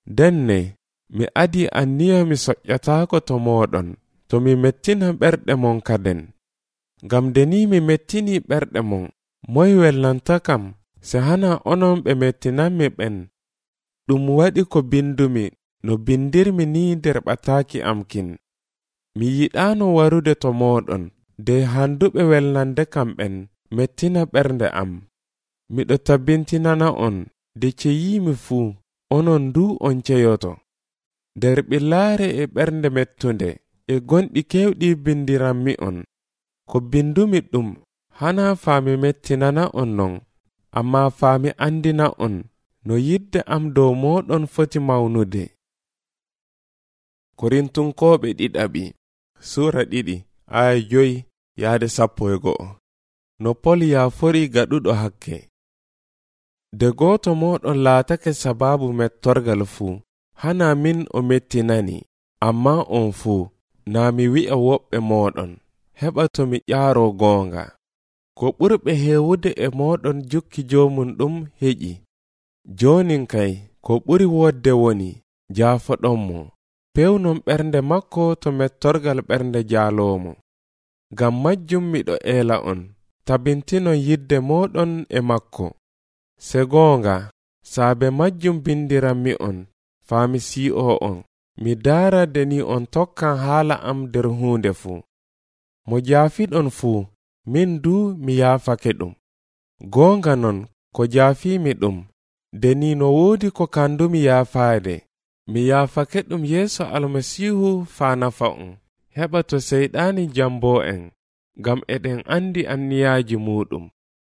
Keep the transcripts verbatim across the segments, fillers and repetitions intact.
denne mi adi anniya mi soƴƴataako to moɗon to mi mettina ɓerɗe mon kaden. Ngam deni mi mettini ɓerɗe mon, moy welnanta kam se hana onon ɓe mettinanmi ɓen. Ɗum waɗi ko bindumi no bindirmi ni nder ɓataaki amkin. Mi yiɗaano warude to moɗon de handuɓe welnande kam ɓen mettina ɓernde am. Miɗo tabbintinana on de ceyimi fuu onon du on ceyoto. Der ɓillaare e ɓernde mettunde e gonɗi kewɗi bindiranmi on. Ko bindumi ɗum hana faami mettinana on non, amma faami andina on no yidde am dow moɗon foti mawnude. Korintunkoɓe ɗiɗaɓi Sura ɗiɗi aya joyi yaade sappo e go'o. No Pol yaafori gaɗuɗo hakke. De gooto moɗon laatake sababu mettorgal fuu, hana min o mettinani, amma on fuu naa mi wi'a woɓɓe moɗon, heɓa to mi ƴaaro goonga. Ko ɓurɓe heewude e moɗon jukki joomum ɗum heƴi. Jonin kay ko ɓuri wodde woni jaafoɗonmo, pewnon ɓernde makko to mettorgal ɓernde jaaloomo. Ngam majjum miɗo eela on, tabintinon yidde moɗon e makko. Se goonga, saabe majjum bindiranmi on, faami sii'o on, mi daara deni on tokkan haala am nder huunde fuu. Mo jaafiɗon fuu, min du mi yaafake ɗum. Goonga non ko jaafiimi ɗum, deni no woodi ko kandumi yaafaade, mi yaafake ɗum yeeso Almasiihu faa nafa on, heɓa to seyɗaani jamboo en, ngam eɗen andi anniyaaji muɗum.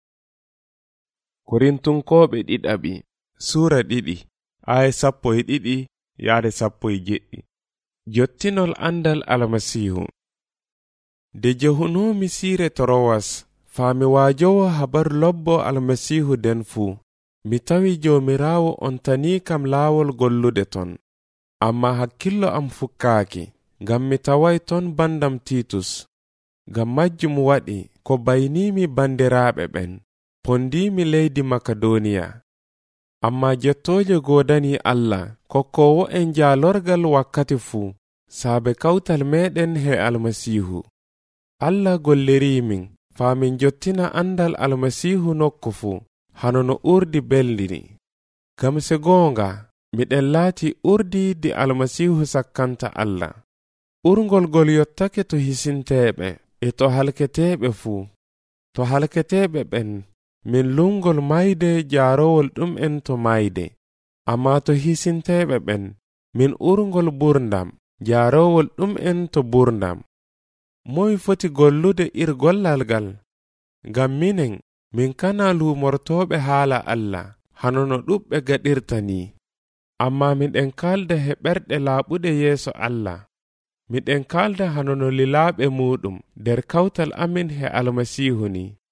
Korintunkoɓe ɗiɗaɓi Sura ɗiɗi aya sappo e ɗiɗi yaade sappo e jeɗɗi. Jottinol andal Almasiihu. De jehunomi siire Torowas, faami waajowo habaru lobbo Almasiihu den fuu, mi tawi Joomiraawo on tanii kam laawol gollude ton. Amma hakkillo am fukkaaki, ngam mi taway ton bandam Titus. Ngam majjum waɗi ko baynimi bandiraaɓe ɓen, pondimi leydi Makedoniya. Amma jettooje godani Allah kokkowo en jaalorgal wakkati fuu, saabe kawtal meɗen he Almasiihu. Allah gollirimin faamin jottina andal Almasiihu nokku fuu, hano no urdi beldini. Gam se goonga, miɗen laati urdi di Almasiihu sakkanta Allah. Urngol gol yottake to hisinteɓe e to halketeɓe fuu. To halketeɓe ɓen, min lungol mayde jaarowol ɗum en to mayde. Amma to hisinteɓe ɓen, min urngol burdam jaarowol ɗum en to burdam. Moy foti gollude ir gollal gal? Ngam minen, min kana lumortoɓe haala Allah, hano no ɗuɓɓe gaɗirta ni. Amma miɗen kalda he ɓerɗe laaɓuɗe yeeso Allah. Miɗen kalda hano no lilaaɓe muɗum nder kawtal amin he Almasiihu ni.